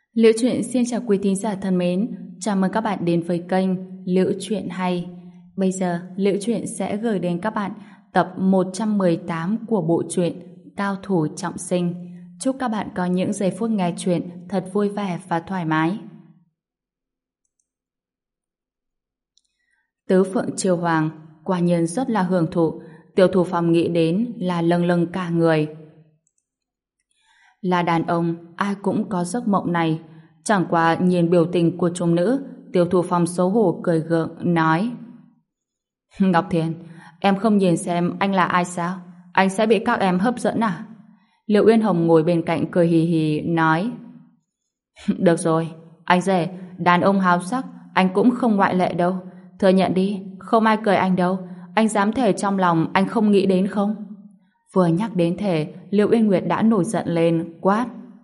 Liễu Chuyện xin chào quý thính giả thân mến, chào mừng các bạn đến với kênh Liễu Chuyện Hay. Bây giờ, Liễu Chuyện sẽ gửi đến các bạn tập 118 của bộ truyện Cao Thủ Trọng Sinh. Chúc các bạn có những giây phút nghe chuyện thật vui vẻ và thoải mái. Tứ Phượng Triều Hoàng quả nhiên rất là hưởng thụ, Tiêu Thủ Phong nghĩ đến là lâng lâng cả người. Là đàn ông, ai cũng có giấc mộng này. Chẳng qua nhìn biểu tình của chúng nữ, Tiêu Thủ Phong xấu hổ cười gượng, nói: Ngọc Thiền, em không nhìn xem anh là ai sao? Anh sẽ bị các em hấp dẫn à? Liệu Uyên Hồng ngồi bên cạnh cười hì hì, nói: Được rồi, anh rể, đàn ông háo sắc, anh cũng không ngoại lệ đâu. Thừa nhận đi, không ai cười anh đâu. Anh dám thề trong lòng anh không nghĩ đến không? Vừa nhắc đến thề, Liệu Uyên Nguyệt đã nổi giận lên, quát: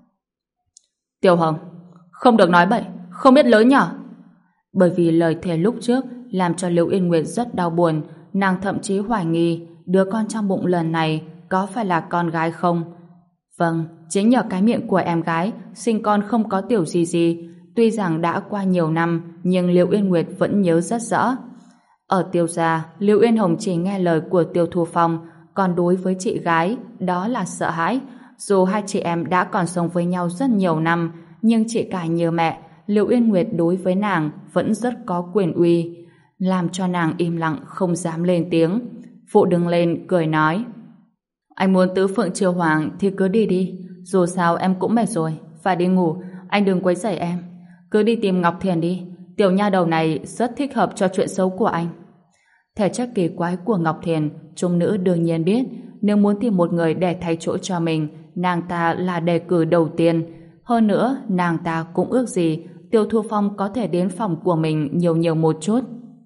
Tiểu Hồng, không được nói bậy, không biết lớn nhỏ. Bởi vì lời thề lúc trước làm cho Liễu Yên Nguyệt rất đau buồn, nàng thậm chí hoài nghi đứa con trong bụng lần này có phải là con gái không. Vâng, chính nhờ cái miệng của em gái sinh con không có tiểu gì gì. Tuy rằng đã qua nhiều năm, nhưng Liễu Yên Nguyệt vẫn nhớ rất rõ. Ở Tiêu gia, Liễu Yên Hồng chỉ nghe lời của Tiêu Thu Phong, còn đối với chị gái đó là sợ hãi. Dù hai chị em đã còn sống với nhau rất nhiều năm, nhưng chị cả như mẹ, Liễu Yên Nguyệt đối với nàng vẫn rất có quyền uy, làm cho nàng im lặng không dám lên tiếng. Phụ đứng lên cười nói: Anh muốn Tứ Phượng Triều Hoàng thì cứ đi đi, dù sao em cũng mệt rồi, phải đi ngủ, anh đừng quấy rầy em. Cứ đi tìm Ngọc Thiền đi, tiểu nha đầu này rất thích hợp cho chuyện xấu của anh. Thể chất kỳ quái của Ngọc Thiền, chúng nữ đương nhiên biết, nếu muốn tìm một người để thay chỗ cho mình, nàng ta là đề cử đầu tiên. Hơn nữa, nàng ta cũng ước gì Tiêu Thu Phong có thể đến phòng của mình nhiều nhiều một chút.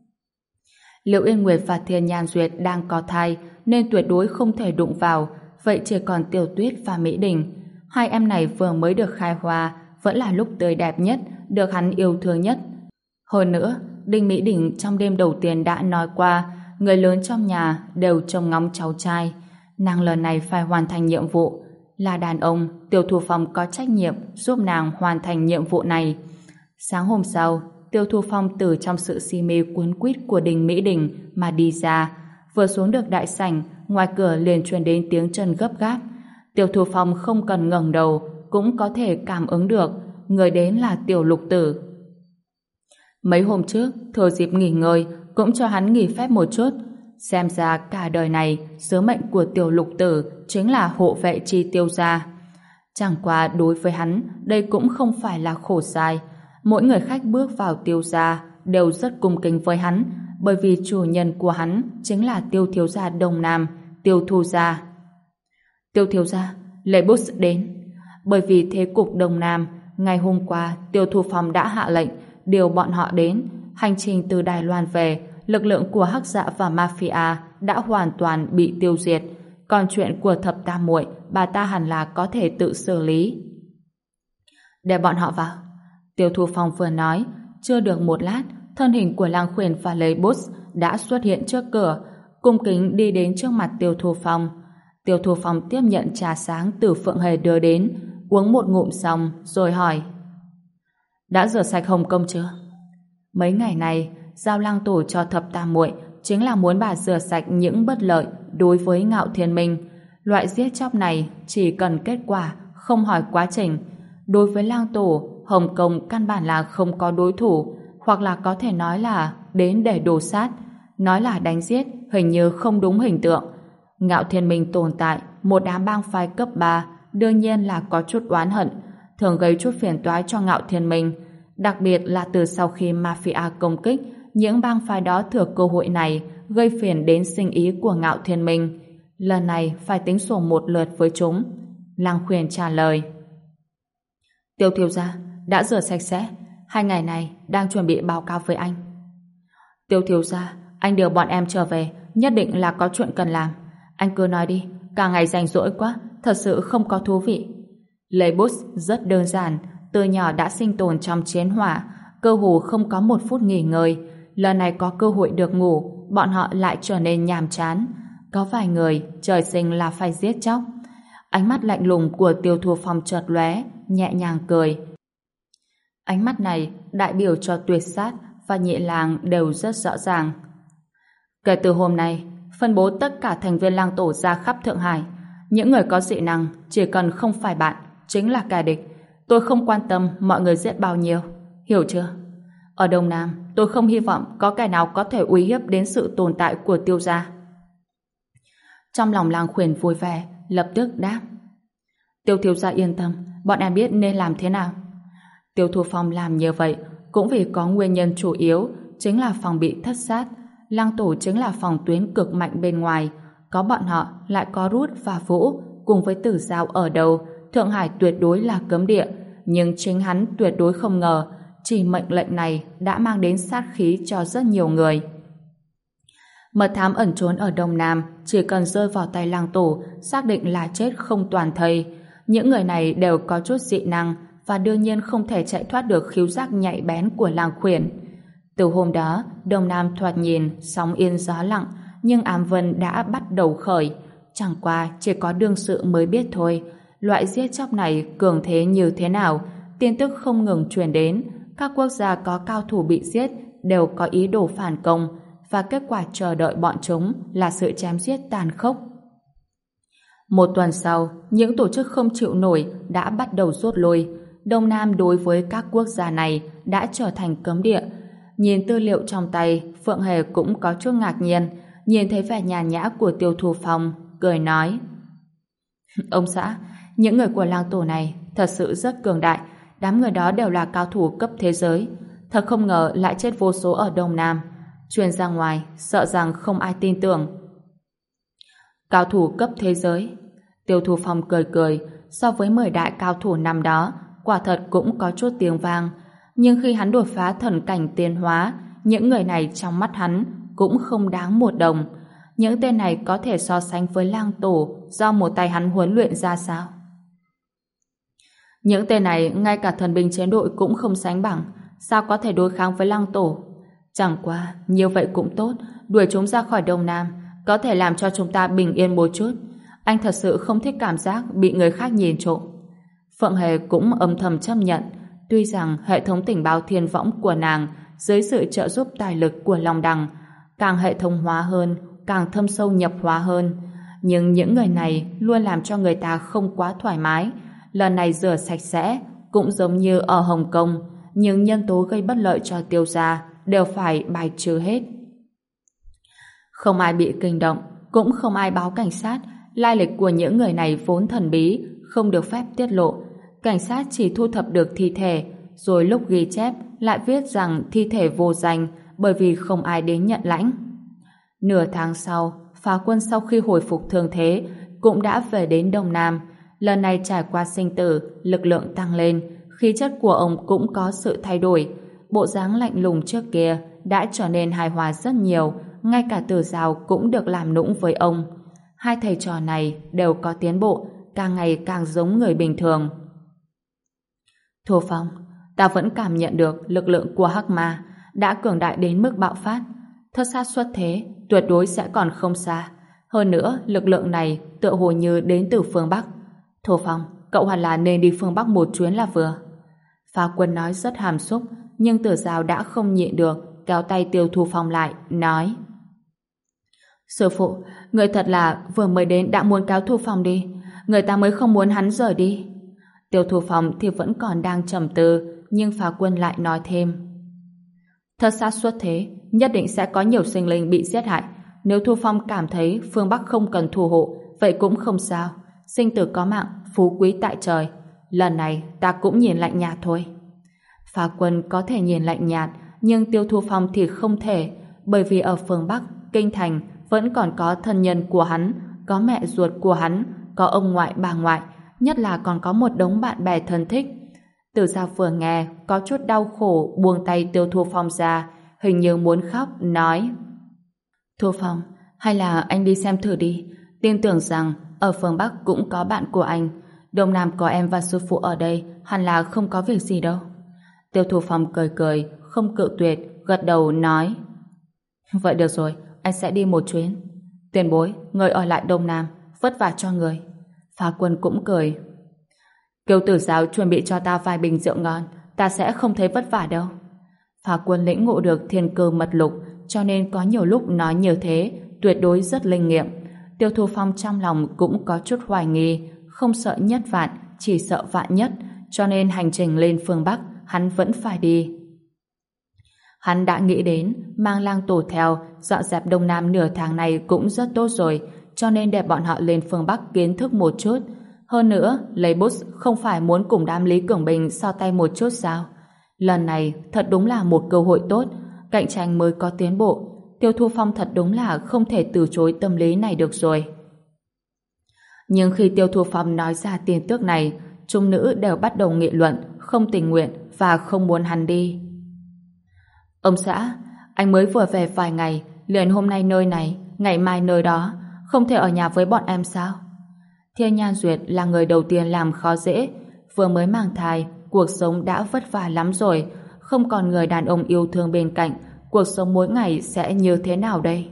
Liễu Yên Nguyệt và Thiên Nhan Duyệt đang có thai nên tuyệt đối không thể đụng vào, vậy chỉ còn Tiểu Tuyết và Mỹ Đình. Hai em này vừa mới được khai hoa, vẫn là lúc tươi đẹp nhất, được hắn yêu thương nhất. Hơn nữa, Đinh Mỹ Đình trong đêm đầu tiên đã nói qua, người lớn trong nhà đều trông ngóng cháu trai. Nàng lần này phải hoàn thành nhiệm vụ. Là đàn ông, Tiêu Thu Phong có trách nhiệm giúp nàng hoàn thành nhiệm vụ này. Sáng hôm sau, Tiêu Thu Phong từ trong sự si mê cuốn quýt của Đinh Mỹ Đình mà đi ra. Vừa xuống được đại sảnh, ngoài cửa liền truyền đến tiếng chân gấp gáp. Tiêu Thu Phong không cần ngẩng đầu cũng có thể cảm ứng được người đến là Tiểu Lục Tử. Mấy hôm trước, thừa dịp nghỉ ngơi cũng cho hắn nghỉ phép một chút. Xem ra cả đời này sứ mệnh của Tiểu Lục Tử chính là hộ vệ chi Tiêu gia. Chẳng qua đối với hắn, đây cũng không phải là khổ sai. Mỗi người khách bước vào Tiêu gia đều rất cung kính với hắn, bởi vì chủ nhân của hắn chính là Tiêu thiếu gia Đông Nam, Tiêu Thu gia. Tiêu thiếu gia, Lê Bus đến. Bởi vì thế cục Đông Nam, ngày hôm qua Tiêu Thu Phong đã hạ lệnh điều bọn họ đến. Hành trình từ Đài Loan về, lực lượng của Hắc Dạ và Mafia đã hoàn toàn bị tiêu diệt. Còn chuyện của Thập Tam Muội, bà ta hẳn là có thể tự xử lý. Để bọn họ vào. Tiêu Thu Phong vừa nói, chưa được một lát, thân hình của Lang Khuyển và Lê Bus đã xuất hiện trước cửa, cung kính đi đến trước mặt Tiêu Thu Phong. Tiêu Thu Phong tiếp nhận trà sáng từ Phượng Hề đưa đến, uống một ngụm xong rồi hỏi: Đã rửa sạch Hồng Công chưa? Mấy ngày này, giao lang tổ cho Thập Tam Muội chính là muốn bà rửa sạch những bất lợi đối với Ngạo Thiên Minh. Loại giết chóc này chỉ cần kết quả, không hỏi quá trình. Đối với lang tổ, Hồng Công căn bản là không có đối thủ, hoặc là có thể nói là đến để đồ sát. Nói là đánh giết, hình như không đúng hình tượng. Ngạo Thiên Minh tồn tại một đám bang phái cấp 3, đương nhiên là có chút oán hận, thường gây chút phiền toái cho Ngạo Thiên Minh. Đặc biệt là từ sau khi Mafia công kích, những bang phái đó thừa cơ hội này gây phiền đến sinh ý của Ngạo Thiên Minh. Lần này phải tính sổ một lượt với chúng. Lăng Khuyển trả lời: Tiêu thiếu gia, đã rửa sạch sẽ. 2 ngày này đang chuẩn bị báo cáo với anh. Tiêu thiếu gia, anh điều bọn em trở về, nhất định là có chuyện cần làm. Anh cứ nói đi, cả ngày rảnh rỗi quá, thật sự không có thú vị. Lê Bus rất đơn giản, từ nhỏ đã sinh tồn trong chiến hỏa, cơ hồ không có một phút nghỉ ngơi. Lần này có cơ hội được ngủ, bọn họ lại trở nên nhàm chán. Có vài người trời sinh là phải giết chóc. Ánh mắt lạnh lùng của Tiêu Thu Phong chợt lóe, nhẹ nhàng cười. Ánh mắt này đại biểu cho Tuyệt Sát và Nhị Lang đều rất rõ ràng. Kể từ hôm nay, phân bố tất cả thành viên lang tổ ra khắp Thượng Hải. Những người có dị năng chỉ cần không phải bạn, chính là kẻ địch. Tôi không quan tâm mọi người giết bao nhiêu. Hiểu chưa? Ở Đông Nam, tôi không hy vọng có kẻ nào có thể uy hiếp đến sự tồn tại của Tiêu gia. Trong lòng Lang Khuyển vui vẻ, lập tức đáp. Tiêu thiếu gia yên tâm, bọn em biết nên làm thế nào. Tiêu Thu Phong làm như vậy cũng vì có nguyên nhân chủ yếu, chính là phòng bị thất sát. Lang tổ chính là phòng tuyến cực mạnh bên ngoài, có bọn họ lại có Rút và Vũ cùng với Tử Giao ở đầu, Thượng Hải tuyệt đối là cấm địa. Nhưng chính hắn tuyệt đối không ngờ, chỉ mệnh lệnh này đã mang đến sát khí cho rất nhiều người. Mật thám ẩn trốn ở Đông Nam chỉ cần rơi vào tay Lang tổ, xác định là chết không toàn thây. Những người này đều có chút dị năng và đương nhiên không thể chạy thoát được khiếu giác nhạy bén của Lang Khuyển. Từ hôm đó, Đông Nam thoạt nhìn sóng yên gió lặng, nhưng ám vân đã bắt đầu khởi. Chẳng qua chỉ có đương sự mới biết thôi. Loại giết chóc này cường thế như thế nào, tin tức không ngừng truyền đến. Các quốc gia có cao thủ bị giết đều có ý đồ phản công, và kết quả chờ đợi bọn chúng là sự chém giết tàn khốc. Một tuần sau, những tổ chức không chịu nổi đã bắt đầu rút lui. Đông Nam đối với các quốc gia này đã trở thành cấm địa. Nhìn tư liệu trong tay, Phượng Hề cũng có chút ngạc nhiên, nhìn thấy vẻ nhàn nhã của Tiêu Thu Phong, cười nói: Ông xã, những người của Lang tổ này thật sự rất cường đại, đám người đó đều là cao thủ cấp thế giới. Thật không ngờ lại chết vô số ở Đông Nam. Truyền ra ngoài, sợ rằng không ai tin tưởng. Cao thủ cấp thế giới? Tiêu Thu Phong cười cười, so với 10 đại cao thủ năm đó, quả thật cũng có chút tiếng vang. Nhưng khi hắn đột phá thần cảnh tiến hóa, những người này trong mắt hắn cũng không đáng một đồng. Những tên này có thể so sánh với Lang tổ do một tay hắn huấn luyện ra sao? Những tên này ngay cả thần binh chiến đội cũng không sánh bằng, sao có thể đối kháng với Lang tổ? Chẳng qua, như vậy cũng tốt, đuổi chúng ra khỏi Đông Nam, có thể làm cho chúng ta bình yên một chút. Anh thật sự không thích cảm giác bị người khác nhìn trộm. Phượng Hề cũng âm thầm chấp nhận, tuy rằng hệ thống tình báo thiên võng của nàng dưới sự trợ giúp tài lực của Long Đằng càng hệ thống hóa hơn, càng thâm sâu nhập hóa hơn, nhưng những người này luôn làm cho người ta không quá thoải mái. Lần này rửa sạch sẽ cũng giống như ở Hồng Kông, nhưng nhân tố gây bất lợi cho Tiêu gia đều phải bài trừ hết. Không ai bị kinh động, cũng không ai báo cảnh sát. Lai lịch của những người này vốn thần bí, không được phép tiết lộ. Cảnh sát chỉ thu thập được thi thể, rồi lúc ghi chép lại viết rằng thi thể vô danh bởi vì không ai đến nhận lãnh. Nửa tháng sau, phá quân sau khi hồi phục thương thế cũng đã về đến Đông Nam. Lần này trải qua sinh tử, lực lượng tăng lên, khí chất của ông cũng có sự thay đổi. Bộ dáng lạnh lùng trước kia đã trở nên hài hòa rất nhiều, ngay cả Tử Giao cũng được làm nũng với ông. Hai thầy trò này đều có tiến bộ, càng ngày càng giống người bình thường. Thu Phong, ta vẫn cảm nhận được lực lượng của Hắc Ma đã cường đại đến mức bạo phát. Thất sát xuất thế, tuyệt đối sẽ còn không xa. Hơn nữa, lực lượng này tựa hồ như đến từ phương Bắc. Thu Phong, cậu hẳn là nên đi phương Bắc một chuyến là vừa. Phá Quân nói rất hàm xúc, nhưng Tử Giao đã không nhịn được, kéo tay Tiêu Thu Phong lại, nói: Sư phụ, người thật là vừa mới đến đã muốn kéo Thu Phong đi, người ta mới không muốn hắn rời đi. Tiêu Thu Phong thì vẫn còn đang trầm tư, nhưng Phá Quân lại nói thêm: Thất sát xuất thế, nhất định sẽ có nhiều sinh linh bị giết hại. Nếu Thu Phong cảm thấy phương Bắc không cần thủ hộ, vậy cũng không sao. Sinh tử có mạng, phú quý tại trời. Lần này ta cũng nhìn lạnh nhạt thôi. Phá Quân có thể nhìn lạnh nhạt, nhưng Tiêu Thu Phong thì không thể, bởi vì ở phương Bắc, kinh thành vẫn còn có thân nhân của hắn, có mẹ ruột của hắn, có ông ngoại bà ngoại, nhất là còn có một đống bạn bè thân thích. Tử Giao vừa nghe có chút đau khổ, buông tay Tiêu Thu Phong ra, hình như muốn khóc, nói: Thu Phong, hay là anh đi xem thử đi, tin tưởng rằng ở phương Bắc cũng có bạn của anh. Đông Nam có em và sư phụ ở đây, hẳn là không có việc gì đâu. Tiêu Thu Phong cười cười, không cự tuyệt, gật đầu nói: Vậy được rồi, anh sẽ đi một chuyến. Tiền bối, người ở lại Đông Nam, vất vả cho người. Phá Quân cũng cười: Kiều Tử Giáo chuẩn bị cho ta vài bình rượu ngon, ta sẽ không thấy vất vả đâu. Phá Quân lĩnh ngộ được thiên cơ mật lục, cho nên có nhiều lúc nói như thế, tuyệt đối rất linh nghiệm. Tiêu Thu Phong trong lòng cũng có chút hoài nghi, không sợ nhất vạn, chỉ sợ vạn nhất, cho nên hành trình lên phương Bắc, hắn vẫn phải đi. Hắn đã nghĩ đến mang lang tổ theo, dọn dẹp Đông Nam nửa tháng này cũng rất tốt rồi, cho nên để bọn họ lên phương Bắc kiến thức một chút. Hơn nữa, lấy bút không phải muốn cùng đám Lý Cường Bình so tay một chút sao? Lần này thật đúng là một cơ hội tốt, cạnh tranh mới có tiến bộ. Tiêu Thu Phong thật đúng là không thể từ chối tâm lý này được rồi. Nhưng khi Tiêu Thu Phong nói ra tin tức này, chúng nữ đều bắt đầu nghị luận, không tình nguyện và không muốn hắn đi. Ông xã, anh mới vừa về vài ngày, liền hôm nay nơi này, ngày mai nơi đó, không thể ở nhà với bọn em sao? Thiên Nhan Duyệt là người đầu tiên làm khó dễ, vừa mới mang thai, cuộc sống đã vất vả lắm rồi, không còn người đàn ông yêu thương bên cạnh, cuộc sống mỗi ngày sẽ như thế nào đây?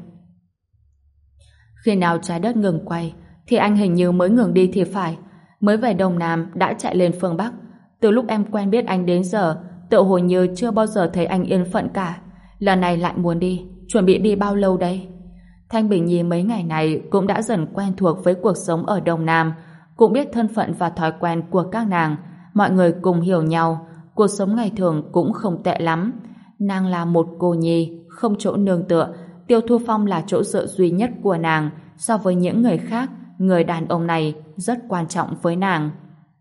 Khi nào trái đất ngừng quay, thì anh hình như mới ngừng đi thì phải, mới về Đông Nam đã chạy lên phương Bắc. Từ lúc em quen biết anh đến giờ, tựa hồ như chưa bao giờ thấy anh yên phận cả. Lần này lại muốn đi, chuẩn bị đi bao lâu đây? Thanh Bình Nhi mấy ngày này cũng đã dần quen thuộc với cuộc sống ở Đông Nam, cũng biết thân phận và thói quen của các nàng. Mọi người cùng hiểu nhau, cuộc sống ngày thường cũng không tệ lắm. Nàng là một cô nhi, không chỗ nương tựa. Tiêu Thu Phong là chỗ dựa duy nhất của nàng. So với những người khác, người đàn ông này rất quan trọng với nàng.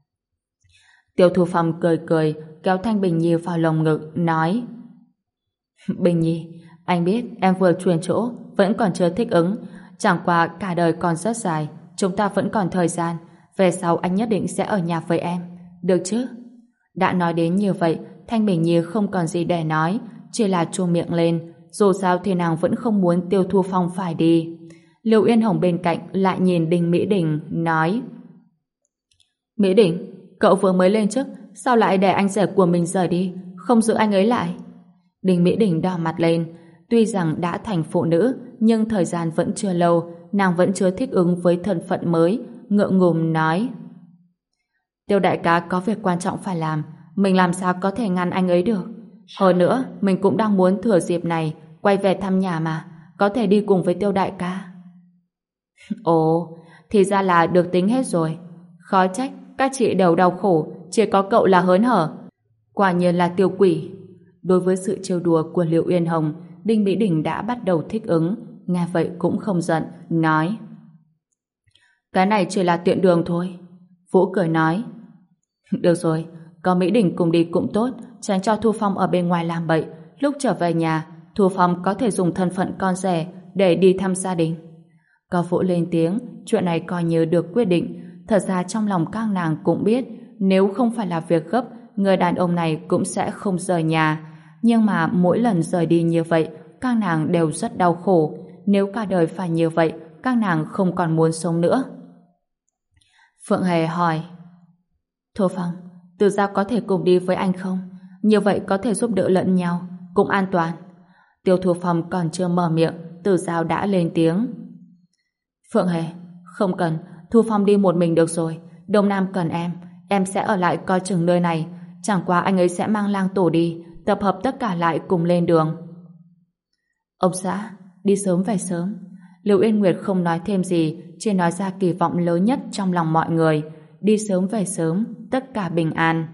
Tiêu Thu Phong cười cười, kéo Thanh Bình Nhi vào lồng ngực, nói: Bình Nhi, anh biết em vừa chuyển chỗ, vẫn còn chưa thích ứng. Chẳng qua cả đời còn rất dài, chúng ta vẫn còn thời gian. Về sau anh nhất định sẽ ở nhà với em, được chứ? Đã nói đến như vậy, Thanh Bình Nhi không còn gì để nói, chỉ là chu miệng lên. Dù sao thì nàng vẫn không muốn Tiêu Thu Phong phải đi. Lưu Yên Hồng bên cạnh lại nhìn Đinh Mỹ Đình, nói: Mỹ Đình, cậu vừa mới lên chức, sao lại để anh rể của mình rời đi, không giữ anh ấy lại? Đinh Mỹ Đình đỏ mặt lên. Tuy rằng đã thành phụ nữ, nhưng thời gian vẫn chưa lâu, nàng vẫn chưa thích ứng với thân phận mới, ngượng ngùng nói: Tiêu đại ca có việc quan trọng phải làm, mình làm sao có thể ngăn anh ấy được. Hơn nữa, mình cũng đang muốn thừa dịp này quay về thăm nhà mà, có thể đi cùng với Tiêu đại ca. Ồ, thì ra là được tính hết rồi. Khó trách, các chị đều đau khổ, chỉ có cậu là hớn hở. Quả nhiên là Tiêu quỷ. Đối với sự trêu đùa của Liệu Yên Hồng, Đinh Mỹ Đình đã bắt đầu thích ứng, nghe vậy cũng không giận, nói: Cái này chỉ là tiện đường thôi. Vũ cười nói: Được rồi, có Mỹ Đình cùng đi cũng tốt, tránh cho Thu Phong ở bên ngoài làm bậy. Lúc trở về nhà, Thu Phong có thể dùng thân phận con rể để đi thăm gia đình. Có Vũ lên tiếng, chuyện này coi như được quyết định. Thật ra trong lòng các nàng cũng biết, nếu không phải là việc gấp, người đàn ông này cũng sẽ không rời nhà. Nhưng mà mỗi lần rời đi như vậy, các nàng đều rất đau khổ. Nếu cả đời phải như vậy, các nàng không còn muốn sống nữa. Phượng Hề hỏi: Thu Phong, Từ Giao có thể cùng đi với anh không? Như vậy có thể giúp đỡ lẫn nhau, cũng an toàn. Tiêu Thu Phong còn chưa mở miệng, Từ Giao đã lên tiếng: Phượng Hề, không cần, Thu Phong đi một mình được rồi. Đông Nam cần em sẽ ở lại coi chừng nơi này. Chẳng qua anh ấy sẽ mang lang tổ đi, tập hợp tất cả lại cùng lên đường. Ông xã, đi sớm về sớm. Lưu Yên Nguyệt không nói thêm gì, chỉ nói ra kỳ vọng lớn nhất trong lòng mọi người: đi sớm về sớm, tất cả bình an.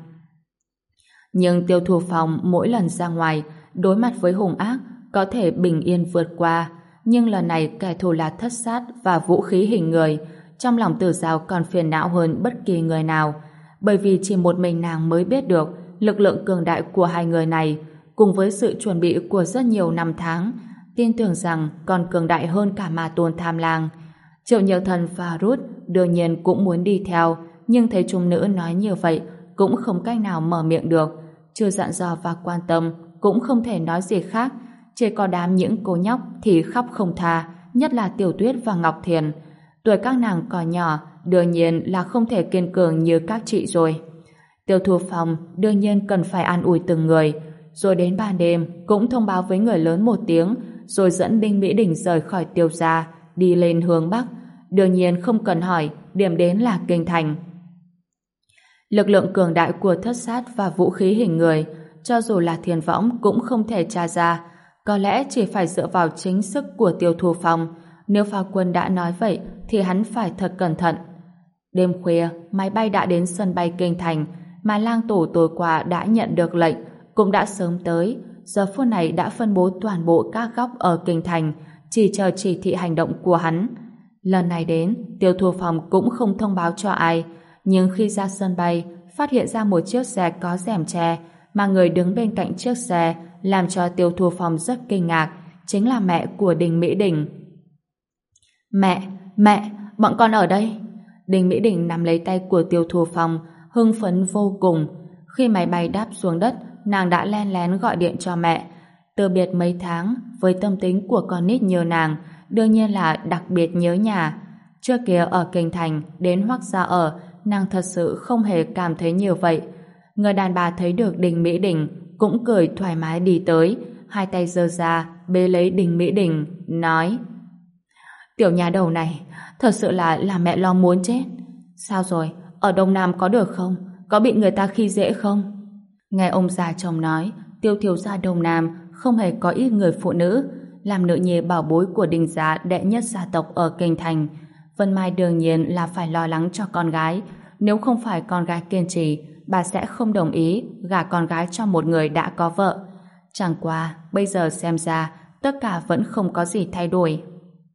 Nhưng Tiêu Thu Phong mỗi lần ra ngoài, đối mặt với hung ác, có thể bình yên vượt qua. Nhưng lần này kẻ thù là thất sát và vũ khí hình người. Trong lòng Tử Giao còn phiền não hơn bất kỳ người nào, bởi vì chỉ một mình nàng mới biết được lực lượng cường đại của hai người này, cùng với sự chuẩn bị của rất nhiều năm tháng, tin tưởng rằng còn cường đại hơn cả Ma Tôn Tham Lang. Triệu Nhược Thần và Ruth đương nhiên cũng muốn đi theo, nhưng thấy chúng nữ nói như vậy cũng không cách nào mở miệng được. Chưa dặn dò và quan tâm cũng không thể nói gì khác, chỉ có đám những cô nhóc thì khóc không tha, nhất là Tiểu Tuyết và Ngọc Thiền. Tuổi các nàng còn nhỏ, đương nhiên là không thể kiên cường như các chị rồi. Tiêu Thu Phong đương nhiên cần phải an ủi từng người, rồi đến ban đêm cũng thông báo với người lớn một tiếng, rồi dẫn Đinh Mỹ Đình rời khỏi Tiêu gia, đi lên hướng Bắc. Đương nhiên không cần hỏi, điểm đến là Kinh Thành. Lực lượng cường đại của thất sát và vũ khí hình người, cho dù là thiền võng cũng không thể tra ra, có lẽ chỉ phải dựa vào chính sức của Tiêu Thu Phong. Nếu Phá Quân đã nói vậy thì hắn phải thật cẩn thận. Đêm khuya, máy bay đã đến sân bay Kinh Thành, mà Lang Tổ tối qua đã nhận được lệnh, cũng đã sớm tới, giờ phút này đã phân bố toàn bộ các góc ở Kinh Thành, chỉ chờ chỉ thị hành động của hắn. Lần này đến, Tiêu Thu Phong cũng không thông báo cho ai, nhưng khi ra sân bay, phát hiện ra một chiếc xe có rèm che, mà người đứng bên cạnh chiếc xe làm cho Tiêu Thu Phong rất kinh ngạc, chính là mẹ của Đinh Mỹ Đình. Mẹ, bọn con ở đây. Đinh Mỹ Đình nắm lấy tay của Tiêu Thu Phong, hưng phấn vô cùng. Khi máy bay đáp xuống đất, nàng đã len lén gọi điện cho mẹ. Từ biệt mấy tháng, với tâm tính của con nít như nàng, đương nhiên là đặc biệt nhớ nhà. Trước kia ở Kinh Thành, đến Hoắc gia ở, nàng thật sự không hề cảm thấy như vậy. Người đàn bà thấy được Đinh Mỹ Đình, cũng cười thoải mái đi tới, hai tay giơ ra, bế lấy Đinh Mỹ Đình, nói: Tiểu nhà đầu này, thật sự là làm mẹ lo muốn chết. Sao rồi, ở Đông Nam có được không? Có bị người ta khi dễ không? Nghe ông già chồng nói, Tiêu thiếu gia Đông Nam không hề có ít người phụ nữ, làm nữ nhi bảo bối của Đinh gia đệ nhất gia tộc ở Kinh Thành. Vân Mai đương nhiên là phải lo lắng cho con gái. Nếu không phải con gái kiên trì, bà sẽ không đồng ý gả con gái cho một người đã có vợ. Chẳng qua, bây giờ xem ra, tất cả vẫn không có gì thay đổi.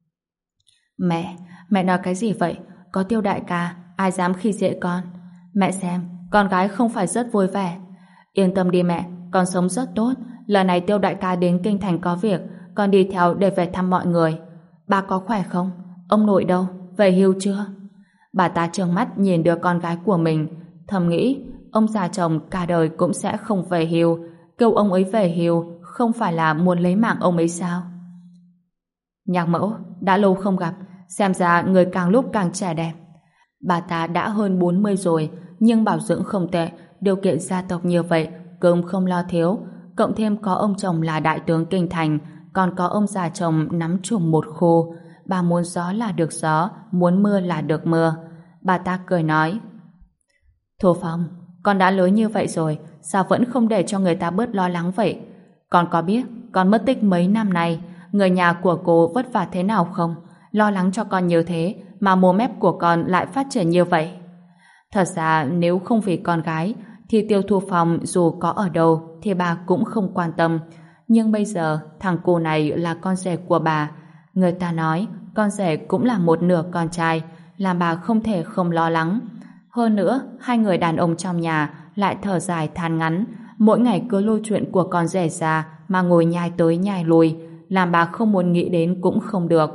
Mẹ nói cái gì vậy? Có Tiêu đại ca, ai dám khi dễ con? Mẹ xem, con gái không phải rất vui vẻ. Yên tâm đi mẹ, con sống rất tốt. Lần này Tiêu đại ca đến Kinh Thành có việc, con đi theo để về thăm mọi người. Bà có khỏe không? Ông nội đâu? Về hưu chưa? Bà ta trợn mắt nhìn đứa con gái của mình, thầm nghĩ ông già chồng cả đời cũng sẽ không về hưu, kêu ông ấy về hưu không phải là muốn lấy mạng ông ấy sao? Nhạc mẫu, đã lâu không gặp, xem ra người càng lúc càng trẻ đẹp. Bà ta đã hơn 40 rồi, nhưng bảo dưỡng không tệ, điều kiện gia tộc như vậy, cơm không lo thiếu, cộng thêm có ông chồng là đại tướng Kinh Thành, còn có ông già chồng nắm chùm một khu. Bà muốn gió là được gió, muốn mưa là được mưa. Bà ta cười nói: Thu Phong, con đã lớn như vậy rồi, sao vẫn không để cho người ta bớt lo lắng vậy? Con có biết con mất tích mấy năm nay, người nhà của cô vất vả thế nào không? Lo lắng cho con như thế mà mồm mép của con lại phát triển như vậy. Thật ra nếu không vì con gái thì Tiêu Thu Phong dù có ở đâu thì bà cũng không quan tâm. Nhưng bây giờ thằng cô này là con rể của bà. Người ta nói con rể cũng là một nửa con trai, làm bà không thể không lo lắng. Hơn nữa, hai người đàn ông trong nhà lại thở dài than ngắn, mỗi ngày cứ lôi chuyện của con rể ra mà ngồi nhai tới nhai lui, làm bà không muốn nghĩ đến cũng không được.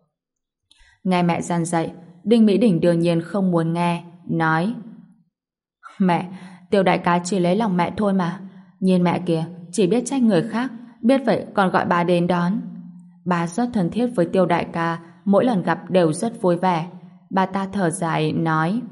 Nghe mẹ dặn dạy, Đinh Mỹ Đình đương nhiên không muốn nghe, nói: Mẹ, Tiêu đại ca chỉ lấy lòng mẹ thôi mà. Nhìn mẹ kìa, chỉ biết trách người khác, biết vậy còn gọi bà đến đón. Bà rất thân thiết với Tiêu đại ca, mỗi lần gặp đều rất vui vẻ. Bà ta thở dài nói: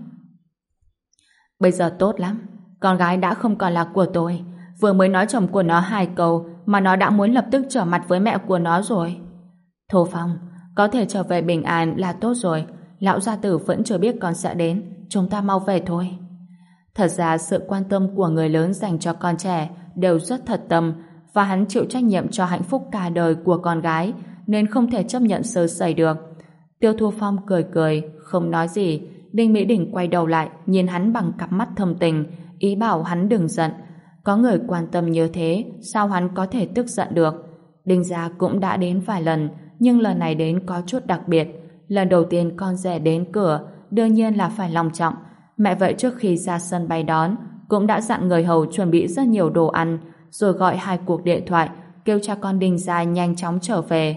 Bây giờ tốt lắm, con gái đã không còn là của tôi. Vừa mới nói chồng của nó 2 câu mà nó đã muốn lập tức trở mặt với mẹ của nó rồi. Thu Phong, có thể trở về bình an là tốt rồi. Lão gia tử vẫn chưa biết con sẽ đến, chúng ta mau về thôi. Thật ra sự quan tâm của người lớn dành cho con trẻ đều rất thật tâm, và hắn chịu trách nhiệm cho hạnh phúc cả đời của con gái, nên không thể chấp nhận sơ sẩy được. Tiêu Thu Phong cười cười, không nói gì. Đinh Mỹ Đình quay đầu lại, nhìn hắn bằng cặp mắt thâm tình, ý bảo hắn đừng giận. Có người quan tâm như thế, sao hắn có thể tức giận được? Đinh gia cũng đã đến vài lần, nhưng lần này đến có chút đặc biệt. Lần đầu tiên con rể đến cửa, đương nhiên là phải long trọng. Mẹ vậy trước khi ra sân bay đón, cũng đã dặn người hầu chuẩn bị rất nhiều đồ ăn, rồi gọi 2 cuộc điện thoại, kêu cha con Đinh gia nhanh chóng trở về.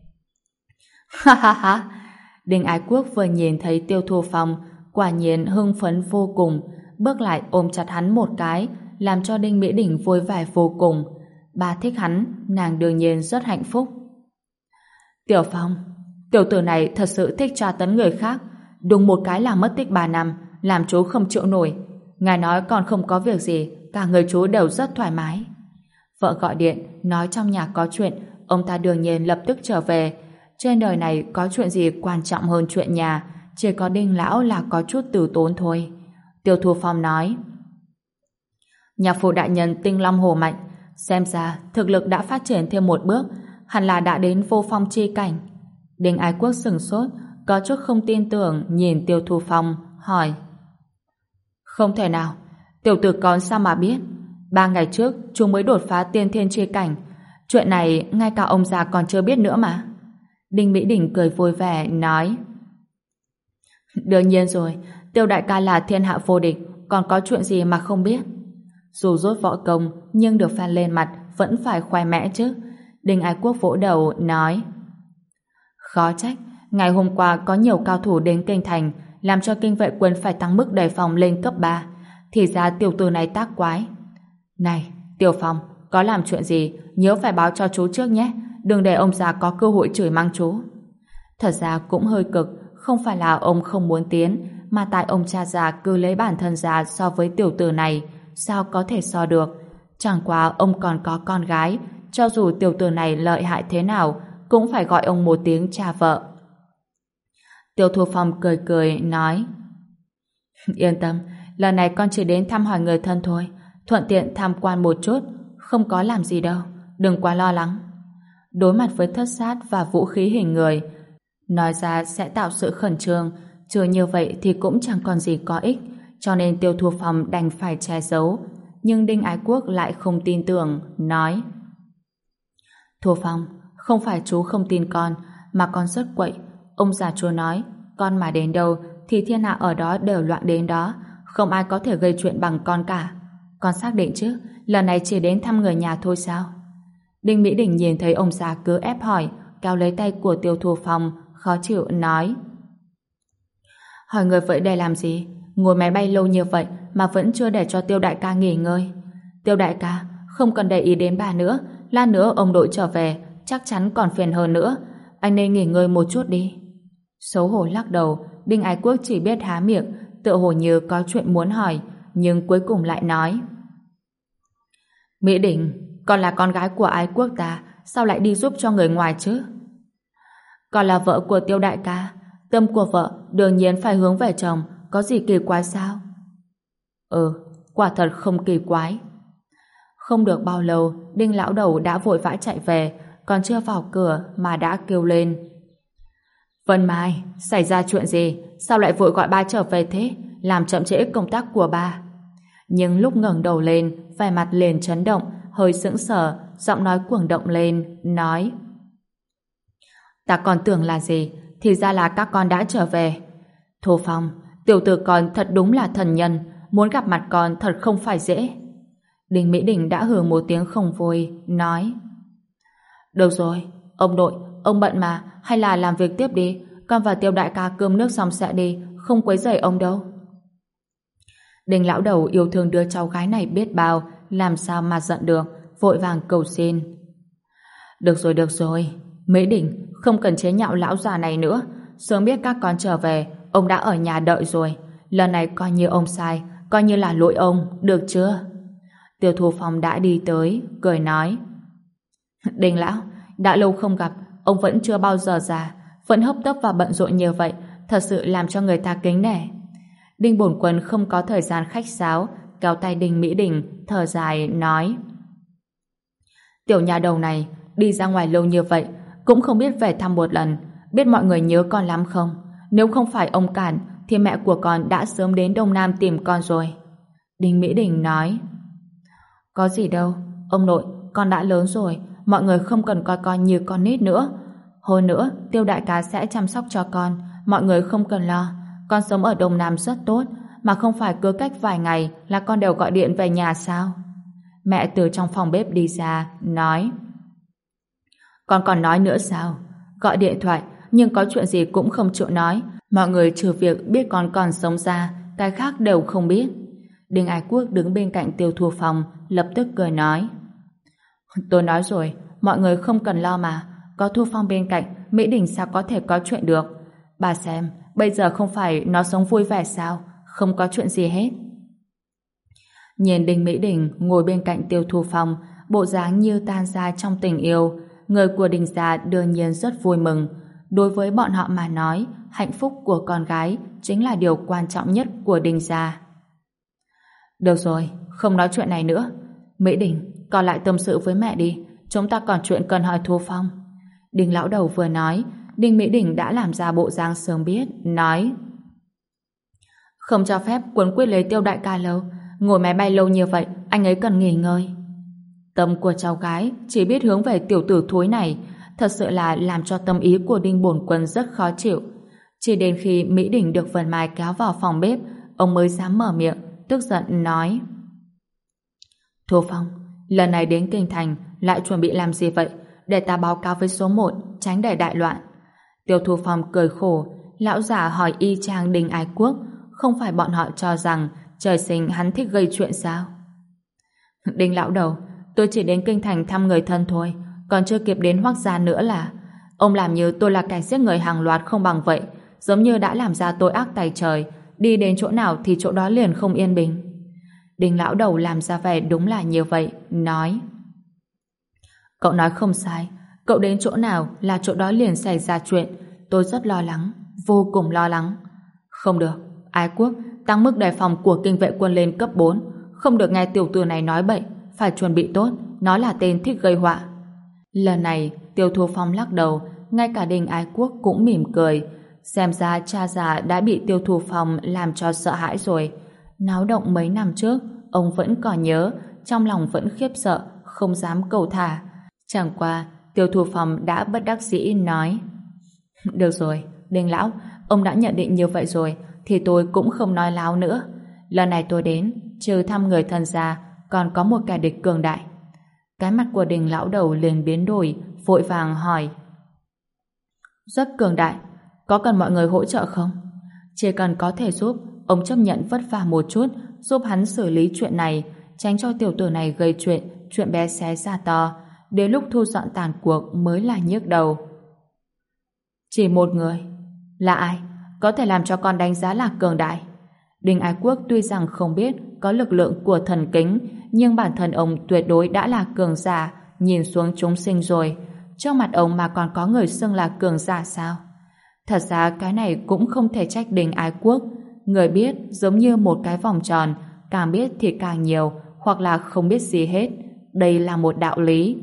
Ha ha ha! Đinh Ái Quốc vừa nhìn thấy Tiêu Thu Phong, quả nhiên hưng phấn vô cùng, bước lại ôm chặt hắn một cái, làm cho Đinh Mỹ Đình vui vẻ vô cùng. Bà thích hắn, nàng đương nhiên rất hạnh phúc. Tiểu Phong, tiểu tử này thật sự thích tra tấn người khác, đùng một cái là mất tích 3 năm, làm chú không chịu nổi. Ngài nói còn không có việc gì, cả người chú đều rất thoải mái. Vợ gọi điện, nói trong nhà có chuyện, ông ta đương nhiên lập tức trở về. Trên đời này có chuyện gì quan trọng hơn chuyện nhà, chỉ có Đinh lão là có chút từ tốn thôi. Tiêu Thu Phong nói. Nhạc phụ đại nhân tinh long hổ mạnh, xem ra thực lực đã phát triển thêm một bước, hẳn là đã đến vô phong chi cảnh. Đinh Ái Quốc sửng sốt, có chút không tin tưởng nhìn Tiêu Thu Phong, hỏi. Không thể nào, tiểu tử con sao mà biết? 3 ngày trước chúng mới đột phá tiên thiên chi cảnh, chuyện này ngay cả ông già còn chưa biết nữa mà. Đinh Mỹ Đình cười vui vẻ nói. Đương nhiên rồi, Tiêu đại ca là thiên hạ vô địch, còn có chuyện gì mà không biết? Dù rốt võ công nhưng được phan lên mặt vẫn phải khoe mẽ chứ. Đinh Ái Quốc vỗ đầu nói. Khó trách, ngày hôm qua có nhiều cao thủ đến kinh thành, làm cho kinh vệ quân phải tăng mức đề phòng lên cấp 3. Thì ra tiểu tử này tác quái. Này, Tiêu Phong, có làm chuyện gì nhớ phải báo cho chú trước nhé, đừng để ông già có cơ hội chửi mắng chú. Thật ra cũng hơi cực, không phải là ông không muốn tiến, mà tại ông cha già cứ lấy bản thân ra so với tiểu tử này, sao có thể so được. Chẳng qua ông còn có con gái, cho dù tiểu tử này lợi hại thế nào cũng phải gọi ông một tiếng cha vợ. Tiêu Thu Phong cười cười nói. Yên tâm, lần này con chỉ đến thăm hỏi người thân thôi, thuận tiện tham quan một chút, không có làm gì đâu, đừng quá lo lắng. Đối mặt với thất sát và vũ khí hình người, nói ra sẽ tạo sự khẩn trương, chưa như vậy thì cũng chẳng còn gì có ích, cho nên Tiêu Thu Phong đành phải che giấu. Nhưng Đinh Ái Quốc lại không tin tưởng, nói. Thu Phong, không phải chú không tin con, mà con rất quậy. Ông già chúa nói, con mà đến đâu thì thiên hạ ở đó đều loạn đến đó, không ai có thể gây chuyện bằng con cả. Con xác định chứ, lần này chỉ đến thăm người nhà thôi sao? Đinh Mỹ Đình nhìn thấy ông già cứ ép hỏi, kéo lấy tay của Tiêu Thu Phong, khó chịu nói. Hỏi người vậy để làm gì? Ngồi máy bay lâu như vậy mà vẫn chưa để cho Tiêu đại ca nghỉ ngơi. Tiêu đại ca, không cần để ý đến bà nữa, lát nữa ông đội trở về, chắc chắn còn phiền hơn nữa. Anh nên nghỉ ngơi một chút đi. Xấu hổ lắc đầu, Đinh Ái Quốc chỉ biết há miệng, tựa hồ như có chuyện muốn hỏi, nhưng cuối cùng lại nói. Mỹ Đình, con là con gái của Ái Quốc ta, sao lại đi giúp cho người ngoài chứ? Con là vợ của Tiêu đại ca, tâm của vợ đương nhiên phải hướng về chồng, có gì kỳ quái sao? Quả thật không kỳ quái. Không được bao lâu, Đinh lão đầu đã vội vã chạy về, còn chưa vào cửa mà đã kêu lên. Vân Mai, xảy ra chuyện gì? Sao lại vội gọi ba trở về thế? Làm chậm trễ công tác của ba. Nhưng lúc ngẩng đầu lên, vẻ mặt liền chấn động, hơi sững sờ, giọng nói cuồng động lên, nói. Ta còn tưởng là gì, thì ra là các con đã trở về. Thu Phong, tiểu tử con thật đúng là thần nhân, muốn gặp mặt con thật không phải dễ. Đinh Mỹ Đình đã hừ một tiếng không vui, nói. Được rồi, ông nội, ông bận mà, hay là làm việc tiếp đi, con và Tiêu đại ca cơm nước xong sẽ đi, không quấy rầy ông đâu. Đinh lão đầu yêu thương đứa cháu gái này biết bao, làm sao mà giận được, vội vàng cầu xin. Được rồi, Mỹ Đình, không cần chế nhạo lão già này nữa, sớm biết các con trở về, ông đã ở nhà đợi rồi, lần này coi như ông sai, coi như là lỗi ông, được chưa? Tiêu Thu Phong đã đi tới, cười nói. Đinh lão, đã lâu không gặp, ông vẫn chưa bao giờ già, vẫn hấp tấp và bận rộn như vậy, thật sự làm cho người ta kính nể. Đinh bổn quân không có thời gian khách sáo, kéo tay Đinh Mỹ Đình, thở dài, nói. Tiểu nhà đầu này, đi ra ngoài lâu như vậy, cũng không biết về thăm một lần, biết mọi người nhớ con lắm không? Nếu không phải ông cản, thì mẹ của con đã sớm đến Đông Nam tìm con rồi. Đinh Mỹ Đình nói. Có gì đâu, ông nội, con đã lớn rồi, mọi người không cần coi con như con nít nữa. Hơn nữa, Tiêu đại ca sẽ chăm sóc cho con, mọi người không cần lo. Con sống ở Đông Nam rất tốt, mà không phải cứ cách vài ngày là con đều gọi điện về nhà sao? Mẹ từ trong phòng bếp đi ra, nói. Con còn nói nữa sao? Gọi điện thoại, nhưng có chuyện gì cũng không chịu nói. Mọi người trừ việc biết con còn sống ra, cái khác đều không biết. Đinh Ái Quốc đứng bên cạnh Tiêu Thu Phong, lập tức cười nói. Tôi nói rồi, mọi người không cần lo mà. Có Thu Phong bên cạnh, Mỹ Đình sao có thể có chuyện được? Bà xem, bây giờ không phải nó sống vui vẻ sao? Không có chuyện gì hết. Nhìn Đinh Mỹ Đình ngồi bên cạnh Tiêu Thu Phong, bộ dáng như tan ra trong tình yêu, người của Đinh gia đương nhiên rất vui mừng. Đối với bọn họ mà nói, hạnh phúc của con gái chính là điều quan trọng nhất của Đinh gia. Được rồi, không nói chuyện này nữa. Mỹ Đình, còn lại tâm sự với mẹ đi. Chúng ta còn chuyện cần hỏi Thu Phong. Đinh lão đầu vừa nói, Đinh Mỹ Đình đã làm ra bộ dáng sớm biết, nói: Không cho phép quấn quýt lấy Tiêu đại ca lâu. Ngồi máy bay lâu như vậy, anh ấy cần nghỉ ngơi. Tâm của cháu gái chỉ biết hướng về tiểu tử thúi này, thật sự là làm cho tâm ý của Đinh bổn quân rất khó chịu. Chỉ đến khi Mỹ Đình được Vân Mai kéo vào phòng bếp, ông mới dám mở miệng, tức giận nói: Thu Phong, lần này đến kinh thành lại chuẩn bị làm gì vậy? Để ta báo cáo với số 1, tránh để đại loạn. Tiêu Thu Phong cười khổ, lão giả hỏi y chang Đinh Ái Quốc, không phải bọn họ cho rằng trời sinh hắn thích gây chuyện sao? Đinh lão đầu, tôi chỉ đến kinh thành thăm người thân thôi, còn chưa kịp đến Hoắc gia nữa là ông làm như tôi là kẻ giết người hàng loạt không bằng vậy, giống như đã làm ra tội ác tày trời, đi đến chỗ nào thì chỗ đó liền không yên bình. Đinh lão đầu làm ra vẻ đúng là như vậy, nói: Cậu nói không sai, cậu đến chỗ nào là chỗ đó liền xảy ra chuyện, tôi rất lo lắng, vô cùng lo lắng. Không được, Ái Quốc, tăng mức đề phòng của kinh vệ quân lên cấp 4, không được nghe tiểu tử này nói bậy, phải chuẩn bị tốt, nó là tên thích gây họa. Lần này, Tiêu Thu Phong lắc đầu, ngay cả Đinh Ái Quốc cũng mỉm cười, xem ra cha già đã bị Tiêu Thu Phong làm cho sợ hãi rồi. Náo động mấy năm trước, ông vẫn còn nhớ, trong lòng vẫn khiếp sợ, không dám cầu thả. Chẳng qua, Tiêu Thu Phong đã bất đắc dĩ nói: Được rồi, Đinh lão, ông đã nhận định như vậy rồi, thì tôi cũng không nói láo nữa. Lần này tôi đến, trừ thăm người thân ra, còn có một kẻ địch cường đại. Cái mặt của Đinh lão đầu liền biến đổi, vội vàng hỏi: Rất cường đại, có cần mọi người hỗ trợ không? Chỉ cần có thể giúp, ông chấp nhận vất vả một chút, giúp hắn xử lý chuyện này, tránh cho tiểu tử này gây chuyện bé xé ra to, đến lúc thu dọn tàn cuộc mới là nhức đầu. Chỉ một người. Là ai? Có thể làm cho con đánh giá là cường đại. Đinh Ái Quốc tuy rằng không biết có lực lượng của thần kính, nhưng bản thân ông tuyệt đối đã là cường giả, nhìn xuống chúng sinh rồi. Trước mặt ông mà còn có người xưng là cường giả sao? Thật ra cái này cũng không thể trách Đinh Ái Quốc. Người biết giống như một cái vòng tròn, càng biết thì càng nhiều, hoặc là không biết gì hết. Đây là một đạo lý.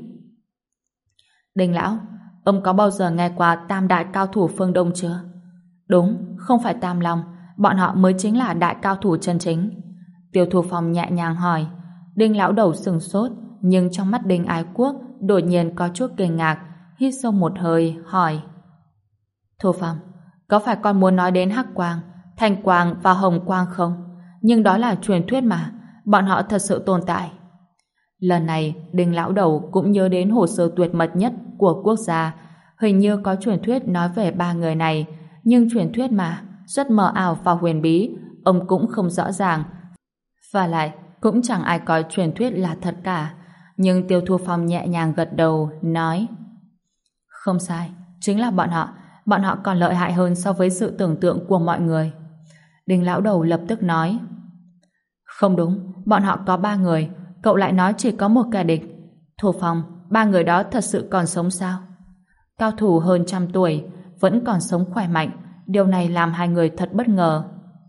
Đinh lão, ông có bao giờ nghe qua tam đại cao thủ phương Đông chưa? Đúng, không phải Tam Long, bọn họ mới chính là đại cao thủ chân chính. Tiêu Thu Phong nhẹ nhàng hỏi. Đinh lão đầu sừng sốt, nhưng trong mắt Đinh Ái Quốc đột nhiên có chút kinh ngạc, hít sâu một hơi, hỏi: Thu Phong, có phải con muốn nói đến Hắc Quang, Thanh Quang và Hồng Quang không? Nhưng đó là truyền thuyết mà, bọn họ thật sự tồn tại. Lần này, Đinh lão đầu cũng nhớ đến hồ sơ tuyệt mật nhất của quốc gia. Hình như có truyền thuyết nói về 3 người này, nhưng truyền thuyết mà, rất mờ ảo và huyền bí, ông cũng không rõ ràng. Và lại, cũng chẳng ai coi truyền thuyết là thật cả. Nhưng Tiêu Thu Phong nhẹ nhàng gật đầu, nói: Không sai, chính là bọn họ còn lợi hại hơn so với sự tưởng tượng của mọi người. Đinh lão đầu lập tức nói: Không đúng, bọn họ có 3 người, cậu lại nói chỉ có một kẻ địch. Thu Phong, 3 người đó thật sự còn sống sao? Cao thủ hơn 100 tuổi, vẫn còn sống khỏe mạnh, điều này làm hai người thật bất ngờ.